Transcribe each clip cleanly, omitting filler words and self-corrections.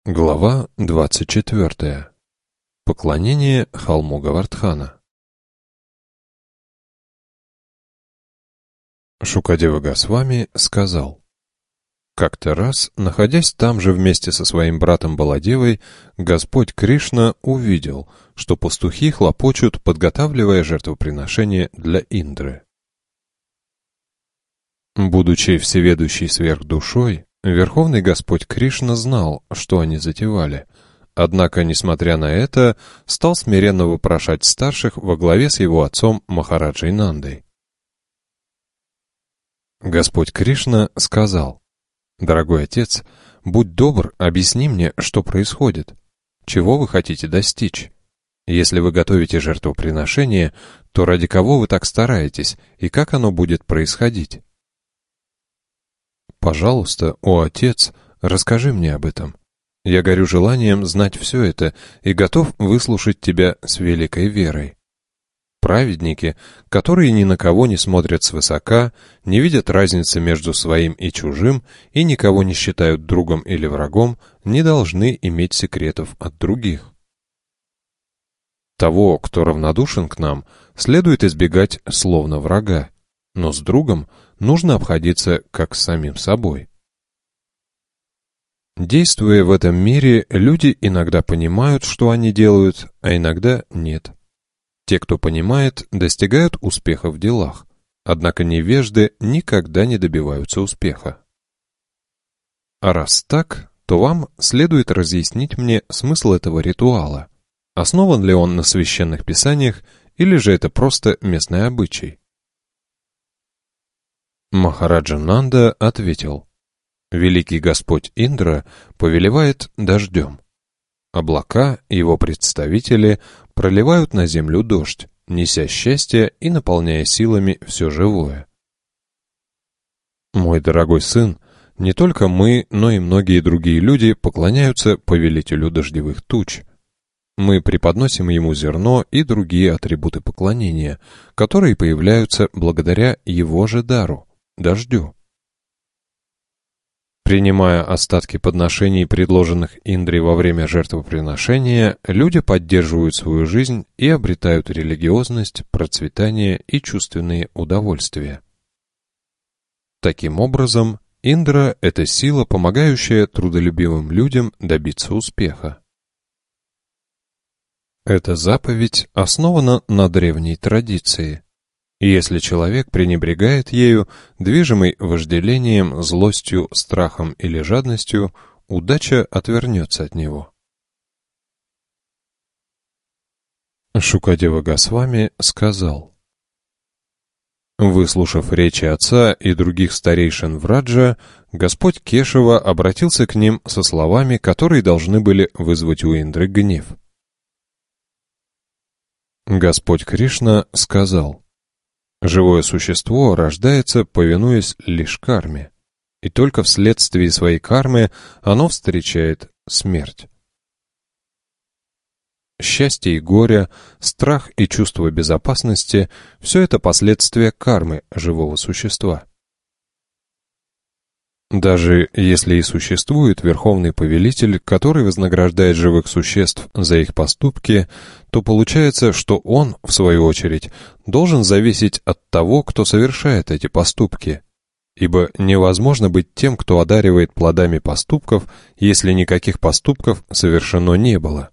Глава 24. Поклонение холму Говардхана. Шукадева Госвами сказал: как-то раз, находясь там же вместе со своим братом Баладевой, Господь Кришна увидел, что пастухи хлопочут, подготавливая жертвоприношение для Индры. Будучи всеведущей сверхдушой, Верховный Господь Кришна знал, что они затевали, однако, несмотря на это, стал смиренно вопрошать старших во главе с его отцом Махараджей Нандой. Господь Кришна сказал: «Дорогой отец, будь добр, объясни мне, что происходит. Чего вы хотите достичь? Если вы готовите жертвоприношение, то ради кого вы так стараетесь и как оно будет происходить? Пожалуйста, о отец, расскажи мне об этом. Я горю желанием знать все это и готов выслушать тебя с великой верой». Праведники, которые ни на кого не смотрят свысока, не видят разницы между своим и чужим и никого не считают другом или врагом, не должны иметь секретов от других. Того, кто равнодушен к нам, следует избегать словно врага, но с другом нужно обходиться как с самим собой. Действуя в этом мире, люди иногда понимают, что они делают, а иногда нет. Те, кто понимает, достигают успеха в делах, однако невежды никогда не добиваются успеха. А раз так, то вам следует разъяснить мне смысл этого ритуала. Основан ли он на священных писаниях, или же это просто местный обычай? Махараджа Нанда ответил: «Великий Господь Индра повелевает дождем. Облака, его представители, проливают на землю дождь, неся счастье и наполняя силами все живое. Мой дорогой сын, не только мы, но и многие другие люди поклоняются повелителю дождевых туч. Мы преподносим ему зерно и другие атрибуты поклонения, которые появляются благодаря его же дару – дождю. Принимая остатки подношений, предложенных Индре во время жертвоприношения, люди поддерживают свою жизнь и обретают религиозность, процветание и чувственные удовольствия. Таким образом, Индра – это сила, помогающая трудолюбивым людям добиться успеха. Эта заповедь основана на древней традиции. И если человек пренебрегает ею, движимый вожделением, злостью, страхом или жадностью, удача отвернется от него. Шукадева Госвами сказал: выслушав речи отца и других старейшин Враджа, Господь Кешава обратился к ним со словами, которые должны были вызвать у Индры гнев. Господь Кришна сказал: живое существо рождается, повинуясь лишь карме, и только вследствие своей кармы оно встречает смерть. Счастье и горе, страх и чувство безопасности – все это последствия кармы живого существа. Даже если и существует Верховный Повелитель, который вознаграждает живых существ за их поступки, то получается, что он, в свою очередь, должен зависеть от того, кто совершает эти поступки. Ибо невозможно быть тем, кто одаривает плодами поступков, если никаких поступков совершено не было.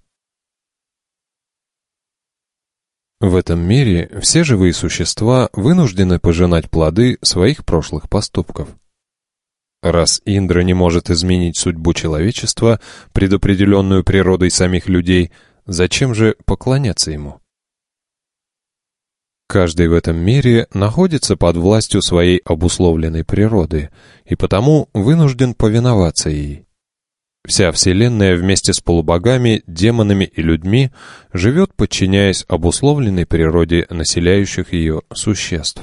В этом мире все живые существа вынуждены пожинать плоды своих прошлых поступков. Раз Индра не может изменить судьбу человечества, предопределенную природой самих людей, зачем же поклоняться ему? Каждый в этом мире находится под властью своей обусловленной природы, и потому вынужден повиноваться ей. Вся Вселенная вместе с полубогами, демонами и людьми живет, подчиняясь обусловленной природе населяющих ее существ.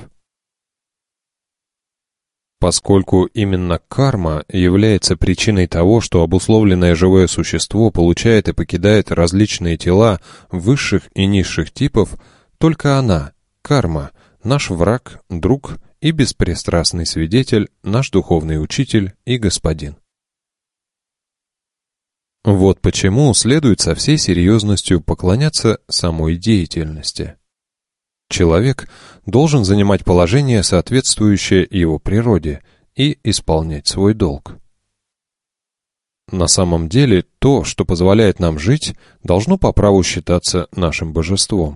Поскольку именно карма является причиной того, что обусловленное живое существо получает и покидает различные тела высших и низших типов, только она, карма, наш враг, друг и беспристрастный свидетель, наш духовный учитель и господин. Вот почему следует со всей серьезностью поклоняться самой деятельности. Человек должен занимать положение, соответствующее его природе, и исполнять свой долг. На самом деле, то, что позволяет нам жить, должно по праву считаться нашим божеством.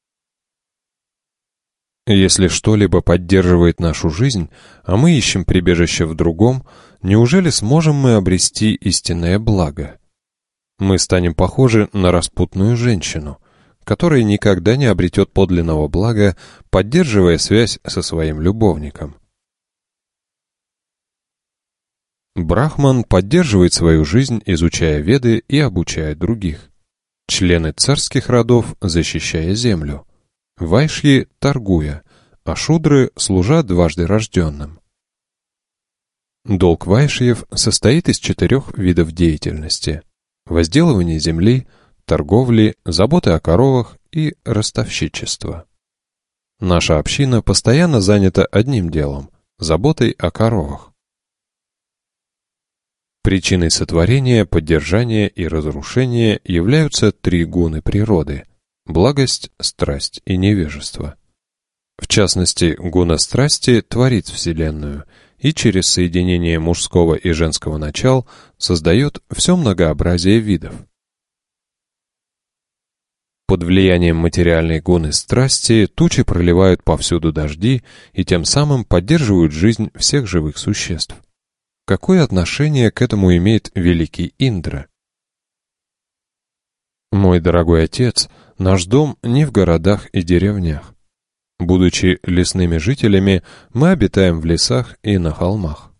Если что-либо поддерживает нашу жизнь, а мы ищем прибежище в другом, неужели сможем мы обрести истинное благо? Мы станем похожи на распутную женщину, которая никогда не обретет подлинного блага, поддерживая связь со своим любовником. Брахман поддерживает свою жизнь, изучая Веды и обучая других. Члены царских родов, защищая землю. Вайшьи – торгуя, а шудры – служа дважды рожденным. Долг вайшьев состоит из 4 видов деятельности – возделывания земли, торговли, заботы о коровах и ростовщичества. Наша община постоянно занята одним делом – заботой о коровах. Причиной сотворения, поддержания и разрушения являются 3 гуны природы – благость, страсть и невежество. В частности, гуна страсти творит Вселенную и через соединение мужского и женского начал создает все многообразие видов. Под влиянием материальной гуны страсти тучи проливают повсюду дожди и тем самым поддерживают жизнь всех живых существ. Какое отношение к этому имеет великий Индра? Мой дорогой отец, наш дом не в городах и деревнях. Будучи лесными жителями, мы обитаем в лесах и на холмах.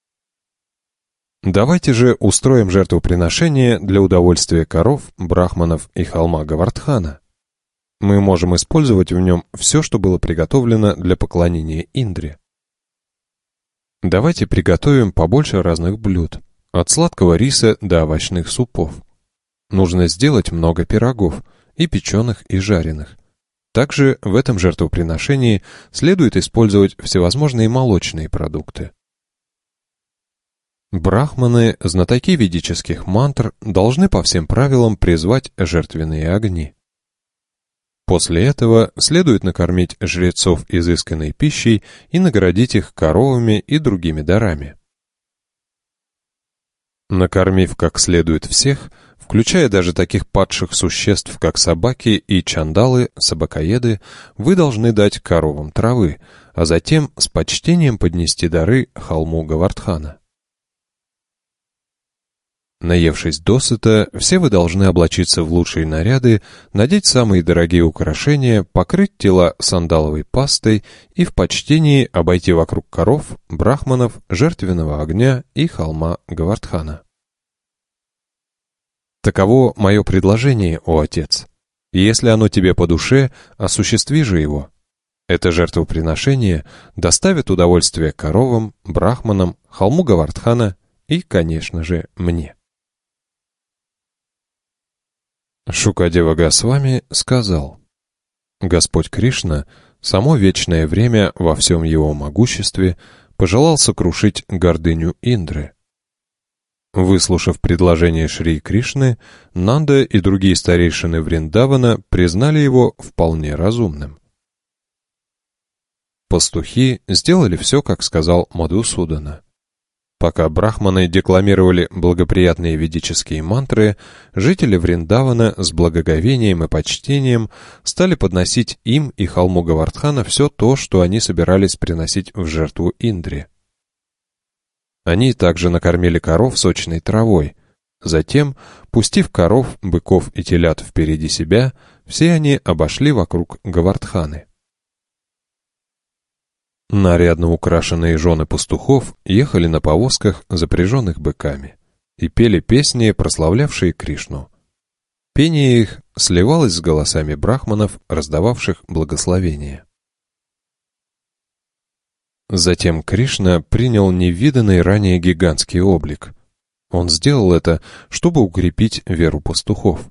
Давайте же устроим жертвоприношение для удовольствия коров, брахманов и холма Говардхана. Мы можем использовать в нем все, что было приготовлено для поклонения Индре. Давайте приготовим побольше разных блюд, от сладкого риса до овощных супов. Нужно сделать много пирогов, и печеных, и жареных. Также в этом жертвоприношении следует использовать всевозможные молочные продукты. Брахманы, знатоки ведических мантр, должны по всем правилам призвать жертвенные огни. После этого следует накормить жрецов изысканной пищей и наградить их коровами и другими дарами. Накормив как следует всех, включая даже таких падших существ, как собаки и чандалы, собакоеды, вы должны дать коровам травы, а затем с почтением поднести дары холму Говардхана. Наевшись досыта, все вы должны облачиться в лучшие наряды, надеть самые дорогие украшения, покрыть тела сандаловой пастой и в почтении обойти вокруг коров, брахманов, жертвенного огня и холма Говардхана. Таково мое предложение, о отец. И если оно тебе по душе, осуществи же его. Это жертвоприношение доставит удовольствие коровам, брахманам, холму Говардхана и, конечно же, мне. Шукадева Госвами сказал: Господь Кришна, само вечное время во всем его могуществе, пожелал сокрушить гордыню Индры. Выслушав предложение Шри Кришны, Нанда и другие старейшины Вриндавана признали его вполне разумным. Пастухи сделали все, как сказал Мадхусудана. Пока брахманы декламировали благоприятные ведические мантры, жители Вриндавана с благоговением и почтением стали подносить им и холму Говардхана все то, что они собирались приносить в жертву Индре. Они также накормили коров сочной травой. Затем, пустив коров, быков и телят впереди себя, все они обошли вокруг Говардханы. Нарядно украшенные жены пастухов ехали на повозках, запряженных быками, и пели песни, прославлявшие Кришну. Пение их сливалось с голосами брахманов, раздававших благословения. Затем Кришна принял невиданный ранее гигантский облик. Он сделал это, чтобы укрепить веру пастухов.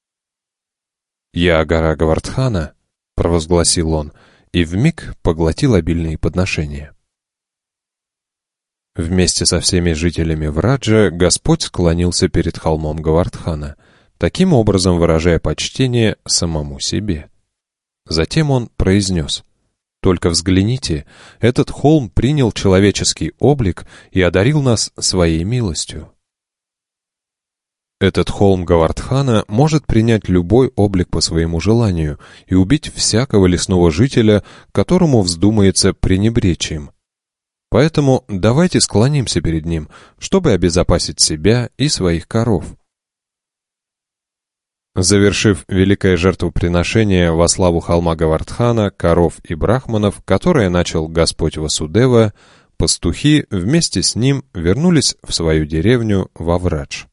«Я гора Говардхана», — провозгласил он, и вмиг поглотил обильные подношения. Вместе со всеми жителями Враджа Господь склонился перед холмом Говардхана, таким образом выражая почтение самому себе. Затем он произнес: «Только взгляните, этот холм принял человеческий облик и одарил нас своей милостью». Этот холм Говардхана может принять любой облик по своему желанию и убить всякого лесного жителя, которому вздумается пренебречь им. Поэтому давайте склонимся перед ним, чтобы обезопасить себя и своих коров. Завершив великое жертвоприношение во славу холма Говардхана, коров и брахманов, которое начал Господь Васудева, пастухи вместе с ним вернулись в свою деревню во Врадж.